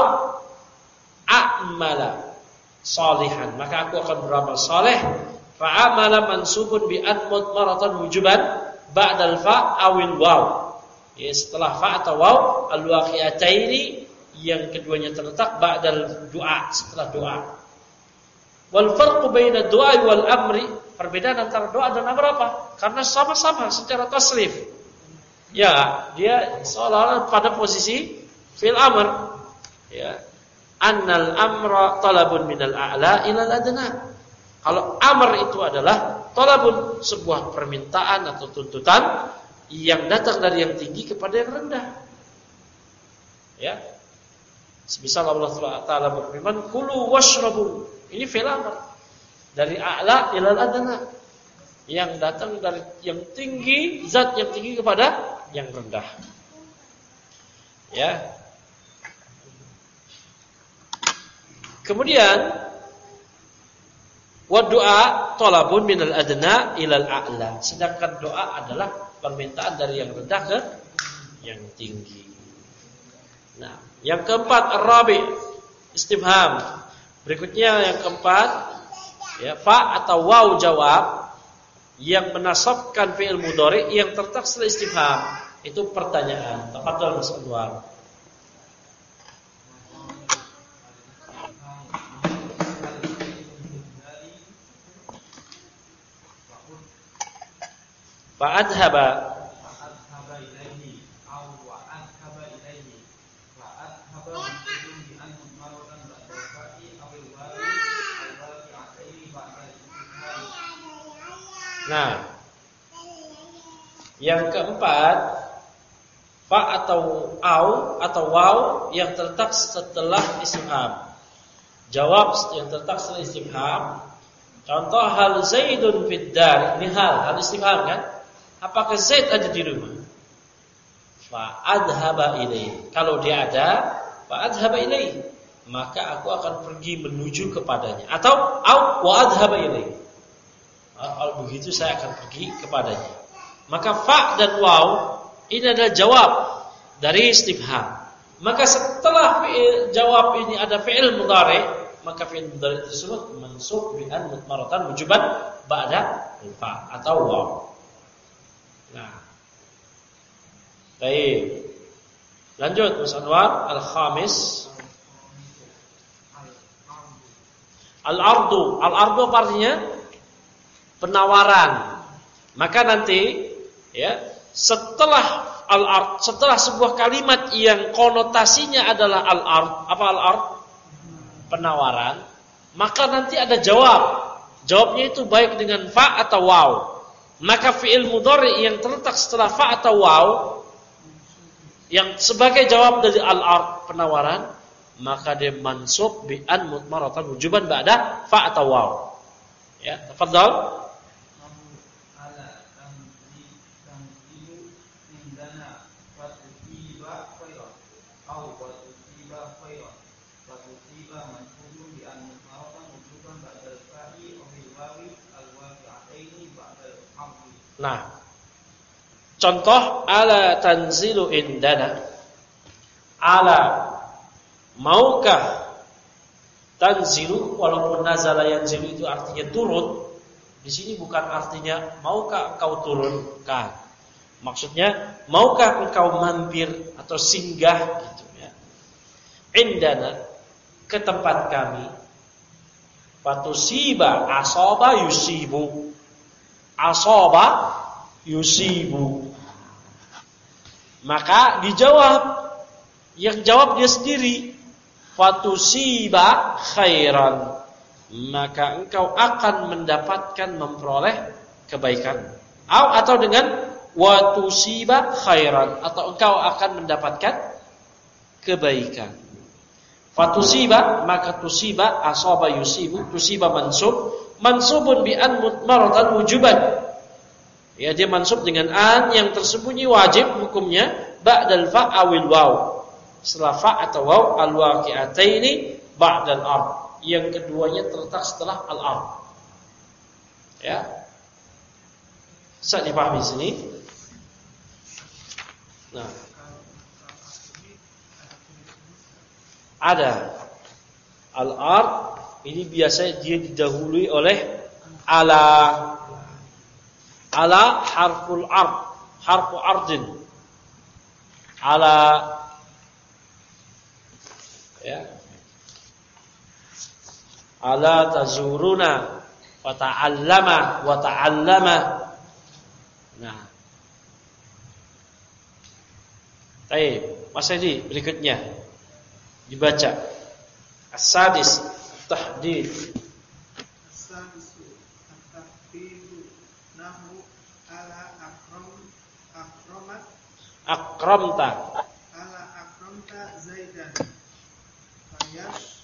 a'mala salihan, maka aku akan beramal saleh. Fa'amala mansubun bi an mudmaratan wujuban ba'dal fa awil waw. Ya, setelah fa atau waw al-waqi'ataini yang keduanya terletak ba'dal du'a, setelah doa. Wal farqu baina du'a wal amri, perbedaan antara doa dan amr apa? Karena sama-sama secara tasrif. Ya, dia seolah-olah pada posisi fil amr. Ya. Annal amra talabun minal a'la ilal adna. Kalau amr itu adalah talabun, sebuah permintaan atau tuntutan yang datang dari yang tinggi kepada yang rendah. Ya. Semisal Allah Taala berfirman, "Kulu washrabu." Ini fi'il amr. Dari a'la ilal adna. Yang datang dari yang tinggi, zat yang tinggi kepada yang rendah. Ya. Kemudian wa du'a talabun minal adna ilal a'la. Sedangkan doa adalah permintaan dari yang rendah ke yang tinggi. Nah, yang keempat ar-rabi, istifham. Berikutnya yang keempat ya, fa atau waw jawab yang menasabkan fi'il mudhari yang terletak setelah istifham. Itu pertanyaan. Tafadhol Mas Anwar. Fa'adhaba fa'adhaba ilaihi aw wa'adhaba ilaihi fa'adhaba mansubun bi an mudmaratan ba'da fa'i aw al-wawi al-waqi'ataini ba'da al-istifham. Nah, yang keempat fa atau au atau waw yang terletak setelah istifham. Jawab yang terletak setelah istifham. Contoh hal Zaidun fid dar. Ini hal, hal istifham kan? Apakah Zaid ada di rumah? Fa adhaba ilaihi. Kalau dia ada, fa adhaba ilaihi, maka aku akan pergi menuju kepadanya. Atau au wa adhaba ilaihi. Kalau begitu saya akan pergi kepadanya. Maka fa dan waw ini adalah jawab dari istifham. Maka setelah fi'il jawab ini ada fi'il mudhari, maka fi'il mudhari tersebut mansub bi an mudmaratan wujuban ba'da fa atau waw. Nah, baik. Lanjut Mas Anwar, al-khamis. Al-ardu, al-ardu apa artinya? Penawaran. Maka nanti ya, setelah al-ard, setelah sebuah kalimat yang konotasinya adalah al-ard, apa al-ard? Penawaran, maka nanti ada jawab. Jawabnya itu baik dengan fa atau waw. Maka fi'il mudhari yang terletak setelah fa atau waw yang sebagai jawab dari al-ard penawaran, maka dia mansub bi an mudmaratan wujuban ba'da fa atau waw. Ya, tafadhal. Nah, contoh ala tanzilu indana. Ala, maukah tanzilu, walaupun nazala yanzilu itu artinya turun, di sini bukan artinya maukah engkau turunkan. Maksudnya maukah engkau mampir atau singgah gitu ya. Indana, ke tempat kami. Fatusiba asaba yusibu. Asaba yusibu. Maka dijawab, yang jawab dia sendiri, fatusiba khairan, maka engkau akan mendapatkan, memperoleh kebaikan. Atau dengan watusiba khairan, atau engkau akan mendapatkan kebaikan. Fatusiba, maka tusiba, asaba yusibu, tusiba mansub, mansubun bi an mutmaratan wujuban. Ya, dia mansub dengan an yang tersembunyi wajib hukumnya ba'dal fa awil waw. Setelah fa atau waw al-waqi'ataini ba'dal ard. Yang keduanya terletak setelah al-ard. Ya. Bisa dipahami sini? Nah. Ada al-ard ini biasanya dia didahului oleh ala. Ala harful ard, harfu ardin. Ala ya. Ala tazuruna wa ta'allama wa ta'allama. Nah. Baik, Mas Edi berikutnya dibaca. As-sadis tahdid. As-sadisu at-tahdidu nahu ala akram akramat Akramta. ala akramta zaidan fayash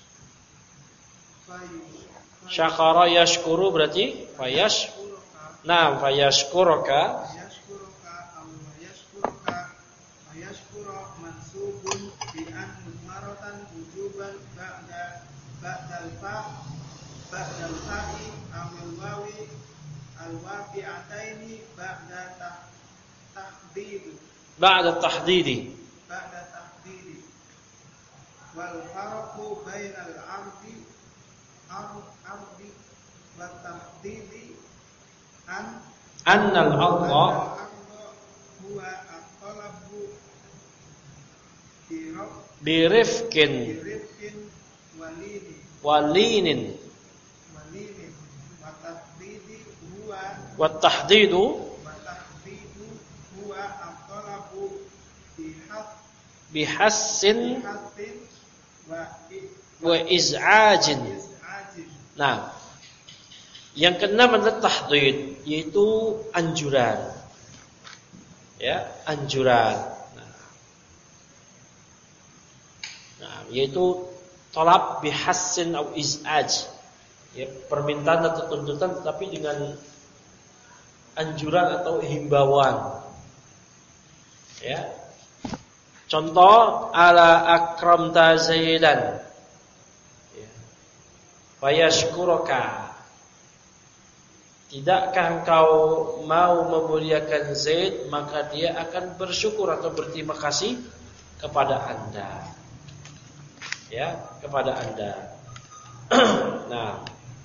fayu Syakara yashkuru berarti fayash. Nah, fayashkuruka. yashkuruka aw yashkuruka yashkuru mansubun bi an mudmaratan wujuban ba'da ba'dal fa ba'dal fa'i awil wawi al waqi'ataini ba'da tahdid Ba'da tahdidi. ba'da tahdid wal farqu bainal 'abdi al-'abdi wa tahdidi an Annal Allah huwa at-talabu birab birifkin birifkin walini walinin walini wa tahdidi huwa wa tahdidu wa tahdidu huwa at-talabu bihat bihassin bihatin wa wa iz'ajin. iz'ajin. Nah, yang keenam adalah tahdid, yaitu anjuran. Ya, anjuran. Nah, nah yaitu talab bihassin atau iz'aj. Ya, permintaan atau tuntutan tetapi dengan anjuran atau himbauan. Ya. Contoh ala akramta zaidan. Ya. Fayashkuruka. Tidakkah engkau mau memuliakan Zaid, maka dia akan bersyukur atau berterima kasih kepada Anda. Ya, kepada Anda. Nah,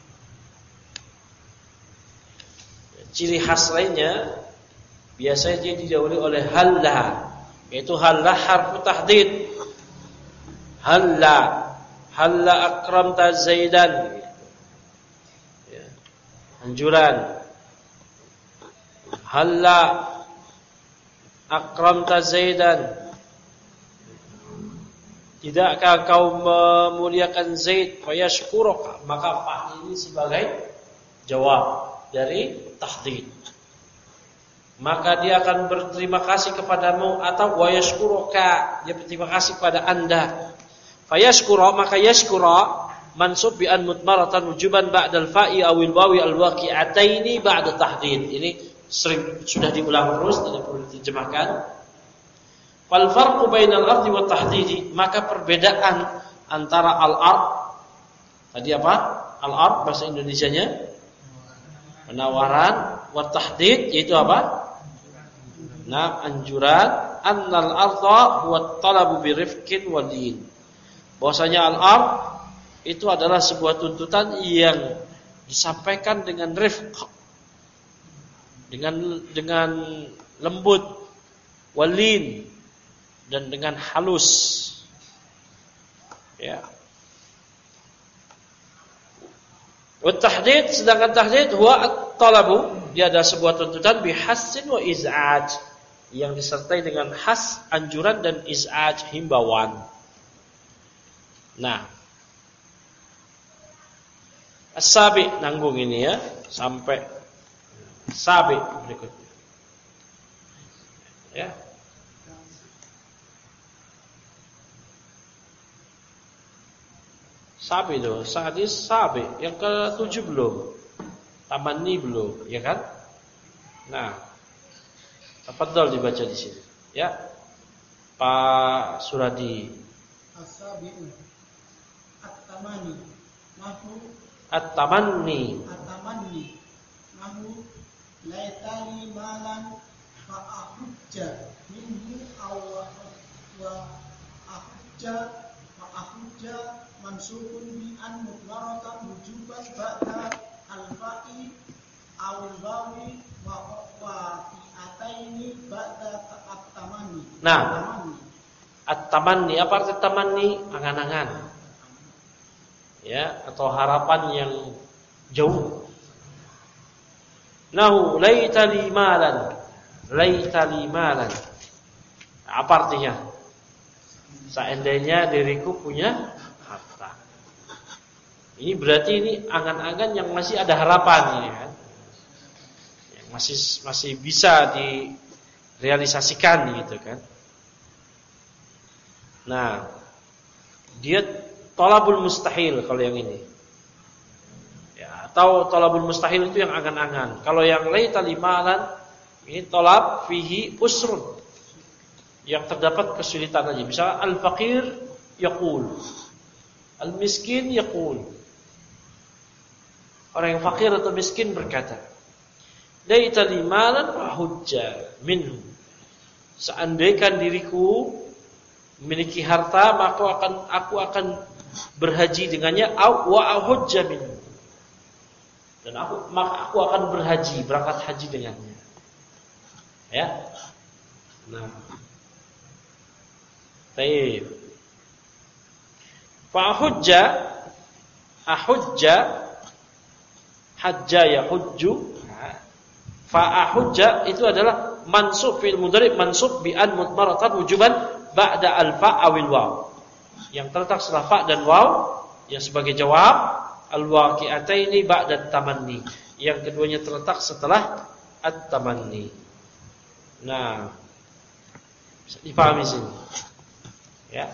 ciri khas lainnya biasanya dia didahului oleh halla, yaitu halla harfu tahdid. Halla, halla akramta Zaidan. Anjuran. Halla akramta Zaidan. Tidakkah kau memuliakan Zaid? Fayashkuruka. Maka fa ini sebagai jawab dari tahdid. Maka dia akan berterima kasih kepadamu atau wayashkuruka. Dia berterima kasih kepada Anda. Fayashkura, maka yashkura mansub bi an mutmaratan wujuban ba'dal fa'i awil wawi al waqi'ataini ba'da tahdid. Ini sering sudah diulang terus, tidak perlu diterjemahkan. Fal farqu bainal ardi wat tahdidi, maka perbedaan antara al-ard tadi apa? Al-ard bahasa Indonesianya penawaran, wat tahdid yaitu apa? Nah, anjuran. Annal arda huwa talabu bi rifqin walin. Bahwasanya al-ard itu adalah sebuah tuntutan yang disampaikan dengan rifq, dengan dengan lembut, walin, dan dengan halus. Ya. Wa tahdid, sedangkan tahdid huwa at-talabu, dia adalah sebuah tuntutan bihassin wa iz'aj, yang disertai dengan has, anjuran, dan iz'aj, himbauan. Nah, as-sabi, nanggung ini ya, sampai sabi berikutnya. Ya. Sabi itu, saat ini sabi yang ketujuh belum, tamanni belum, ya kan? Nah, tafadhol dibaca di sini, ya, Pak Suradi. As-sabi'u at-tamani nahu At-tamanni. at-tamanni nahu laitani malan fa ahujja minhu aw wa ahujja fa ahujja mansubun bi an mudmaratan wujuban ba'da al-fa'i aw al-wawi wa wa ataini ba'da at-tamani. Nah, at-tamanni, apa arti tamanni? Angan-angan, ya, atau harapan yang jauh. Nahu laitali malan, laitali malan. Apa artinya? Seandainya diriku punya harta. Ini berarti ini angan-angan yang masih ada harapan, ya kan? Yang masih masih bisa direalisasikan, gitu kan? Nah, dia thalabul mustahil kalau yang ini. Ya, atau thalabul mustahil itu yang angan-angan. Kalau yang laitali malan ini thalab fihi usrun. Yang terdapat kesulitan aja. Misalnya al-faqir yaqul, al-miskin yaqul. Orang yang fakir atau miskin berkata, laitali malan wa hujja minhu. Seandainya diriku memiliki harta, maka akan aku akan berhaji dengannya, wa ahujja minhu. Dan aku maka aku akan berhaji, berangkat haji dengannya. Ya. Nah. Baik. Fa ahujja, ahujja, hajja yahujju. Fa ahujja itu adalah mansub fil mudhari' mansub bi an mudmaratan wujuban ba'da al-fa' awil waw. Yang terletak setelah fa dan waw yang sebagai jawab, al-waqi'ataini ba'da tamanni. Yang keduanya terletak setelah at-tamanni. Nah, bisa dipahami sini. Ya.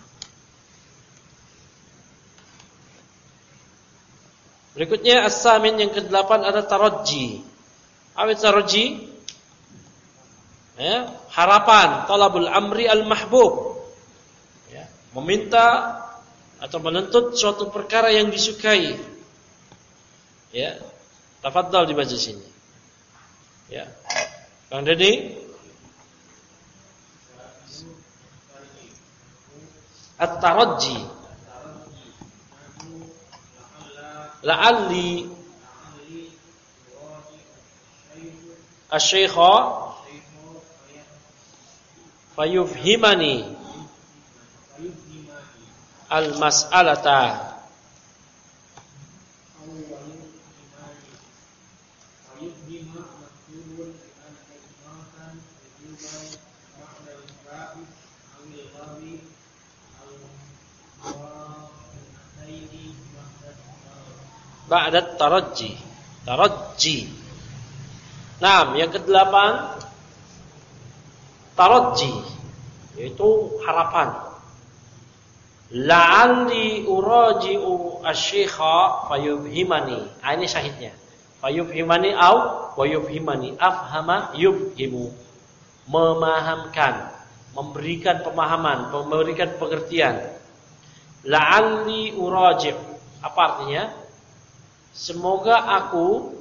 Berikutnya as-samin yang kedelapan ada tarajji. Apa tarajji? Ya, harapan, talabul amri al-mahbub. Ya, meminta atau menuntut suatu perkara yang disukai. Ya. Tafadhal dibaca sini. Ya. Kang Dedi. At-tarajji. La'alli asy-syaikha fayufhimani al-mas'alata. Ba'dat tarajji. Tarajji. Nah, yang kedelapan tarajji, yaitu harapan. La'alli uraji'u asy-syaikha fayufhimani. Ah, ini syahidnya. Fayufhimani au wa yufhimani. Afhama yufhimu. Memahamkan, memberikan pemahaman, memberikan pengertian. La'alli uraji'. Apa artinya? Semoga aku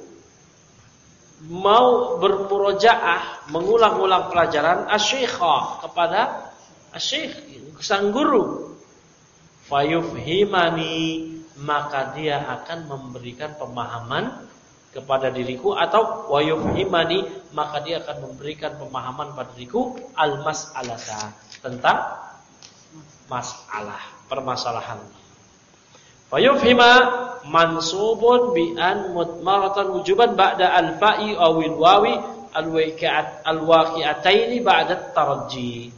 mau bermurojaah, mengulang-ulang pelajaran asy-syaikha kepada asy-syaikh, sang guru. Fayufhimani, maka dia akan memberikan pemahaman kepada diriku, atau wayufhimani, maka dia akan memberikan pemahaman pada diriku al-mas'alata, tentang masalah, permasalahan. Fayufhima mansubun bi an mudmaratan wujuban ba'da al-fa'i awil wawi al-waqi'at al-waqi'ataini ba'da tarajji.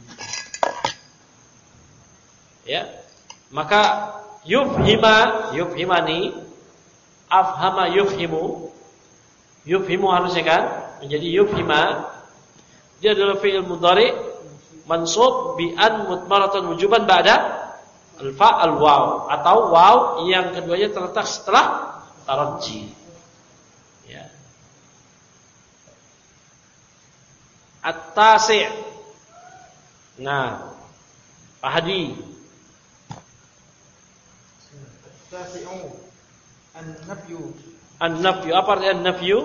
Ya. Maka yufhima, yufhimani, afhama yufhimu. Yufhimu harusnya kan menjadi yufhima. Dia adalah fi'il mudhari mansub bi an mudmaratan wujuban ba'da Al-fa al-waw atau waw yang keduanya terletak setelah tarajji. Ya. At-tasi'. Nah, Pak Hadi. At-tasi'u an-nafyu. An-nafyu, apa artinya an-nafyu?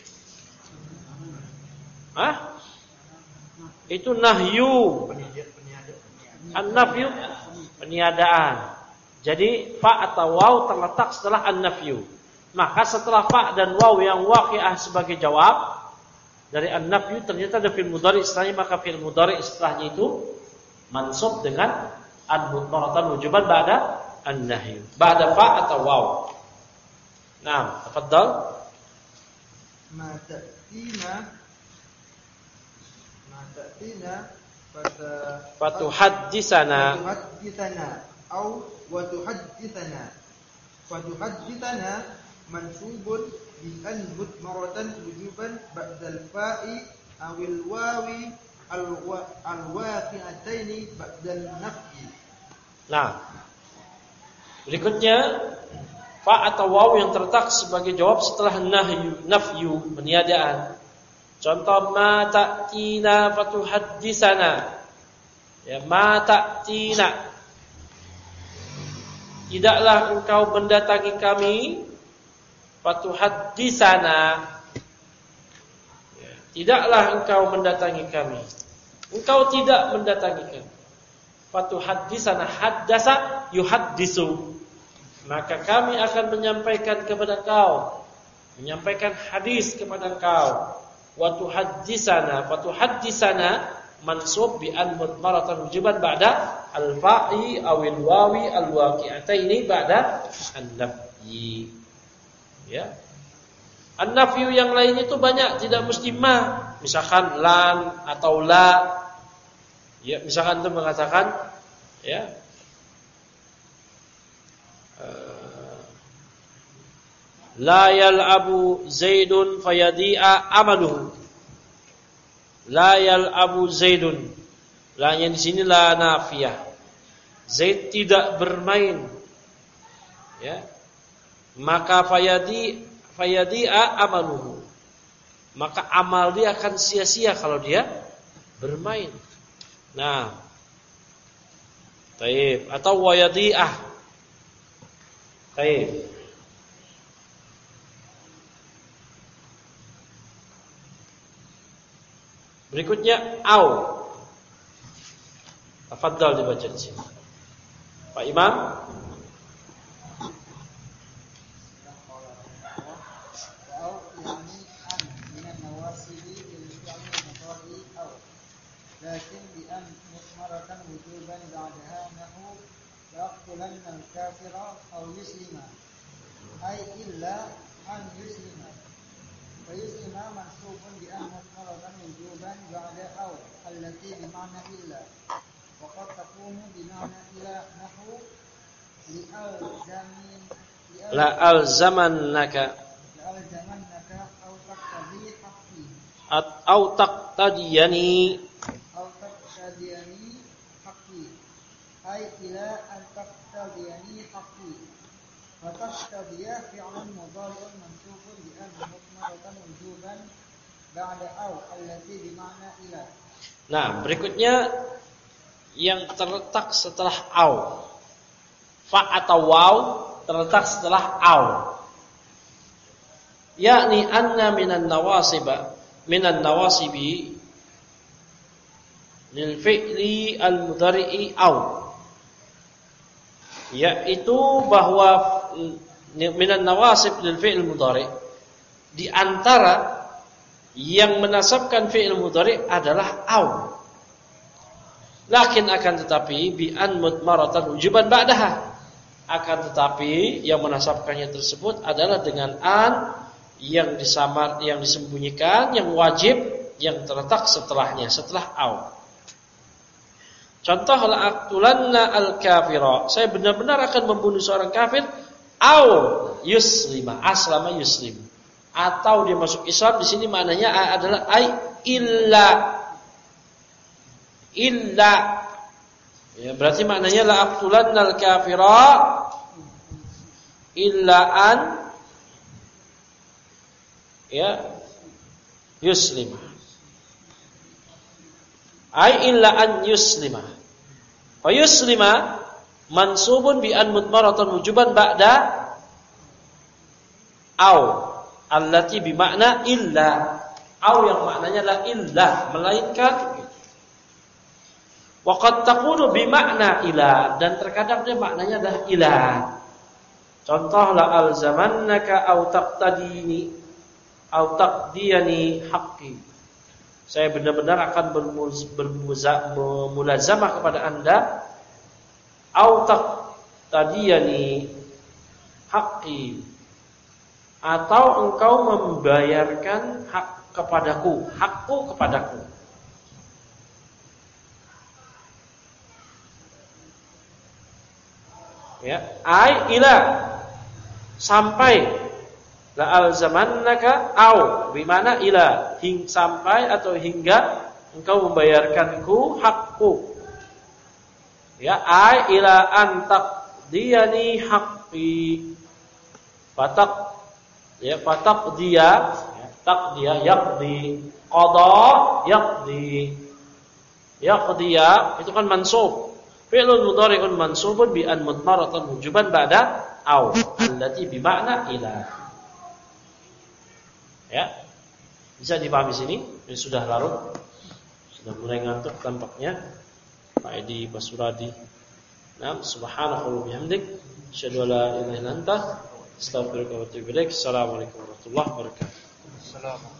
Hah? Itu nahyu. An-nafyu peniadaan. Jadi fa atau waw terletak setelah an-nafyu. Maka setelah fa dan waw yang waqi'ah sebagai jawab dari an-nafyu ternyata ada fi'il mudhari setelahnya, maka fi'il mudhari setelahnya itu mansub dengan an-mudmaratan wujuban ba'da an-nahyu. Ba'da fa atau waw. Naam, tafadhal. Ma ta'tina ma ta'tina pada fatuhaddisana fatuhaddisana au wa tuhaddisana. Fatuhaddisana mansubun bi an mudmaratan wujuban ba'dal fa'i awil wawi al-waqi'ataini ba'dal nafyi. Nah, berikutnya fa atau waw yang terletak sebagai jawab setelah nahyu, nafyu, peniadaan. Contoh ma ta'tina fatuhaddisana. Ya, ma ta'tina. Tidaklah engkau mendatangi kami fatuhaddisana. Ya, tidaklah engkau mendatangi kami. Engkau tidak mendatangi kami. Fatuhaddisana, haddasa yuhaddisu. Maka kami akan menyampaikan kepada engkau, menyampaikan hadis kepada engkau. Wa tuhaddisana, fa tuhaddisana mansub bi an mudmaratan wujuban ba'da al-fa'i awil wawi al-waqi'ataini ba'da an-nafyi. Ya. An-nafyu yang lain itu banyak, tidak mesti ma. Misalkan lan atau la. Ya, misalkan itu mengatakan ya la yal'abu Zaidun fayadi'a amaluhu. La yal'abu Zaidun. La yang di sini la nafiyah. Zaid tidak bermain. Ya. Maka fayadi fayadi'a amaluhu. Maka amal dia akan sia-sia kalau dia bermain. Nah. Baik, atau wayadi'ah. Baik. Berikutnya au. Tafadhal dibaca di sini. Pak Imam. Au yani an min an-nawasibi bil fi'li mudhari au. Lakin bi an musmaratan wujuban ba'daha nahu yaqtulanna al-kafira aw yuslima. Ay illa an yuslima. ويسلم منصوب بأن مفردا وجوبا بعد أو التي بمعنى إلا وقد تكون بمعنى إلى نحو لألزمن لألزمنك لألزمنك أو تقتضي حقي أو تقتضيني أو تقتضيني حقي أي إلى أن تقتضيني حقي فتقتضي فعل مضارع منصوب بأن مضمرة وجوبا بعد أو التي بمعنى إلى. Nah, berikutnya yang terletak setelah au. Fa atau waw terletak setelah au. Yakni anna minan nawasiba minan nawasibi lil fi'li al-mudhari'i au. Yaitu bahwa minan nawasib lil fi'il mudhari, di antara yang menasabkan fi'il mudhari adalah au. Lakin akan tetapi bi an mudmaratan wujuban ba'daha. Akan tetapi yang menasabkannya tersebut adalah dengan an yang disamar, yang disembunyikan, yang wajib, yang terletak setelahnya, setelah au. Contoh la'aqtulanna al-kafira. Saya benar-benar akan membunuh seorang kafir. Au yuslima, aslama yuslim. Atau dia masuk Islam, di sini maknanya adalah ai illa illa Ya, berarti maknanya la aqtulannal kafira illa an ya yuslima. Ai illa an yuslima. Fa yuslima mansubun bi an mudmaratan wujuban ba'da au allati bi makna illa. Au yang maknanya la illa, melainkan. Wa qad takunu bi makna ila, dan terkadang dia maknanya adalah ila. Contoh la alzamannaka au taqtadini au taqdiyani haqqi. Saya benar-benar akan bermulazamah kepada Anda au taqtadiyani haqqi, atau engkau membayarkan hak kepadaku, hakku kepadaku. Ya, ai ila, sampai, la alzamannaka au bimana ila, hing, sampai atau hingga engkau membayarkanku hakku. Ya, ai ila an taqdiyani haqqi. Fatak ya fatak dia ya, tak dia yaqdi, qada yaqdi. Yaqdiya itu kan mansub. Fi'lun mudhari'un mansubun bi an mudmaratan wujuban ba'da au allati bi makna ila. Ya. Bisa dipahami sini? Ini sudah larut. Sudah mulai ngantuk tampaknya. Pak Edi Basuradi. Nah, subhanallahi wa bihamdik, asyhadu an la ilaha illa anta, astaghfiruka wa atubu ilaik. Assalamualaikum warahmatullahi wabarakatuh. Assalamualaikum.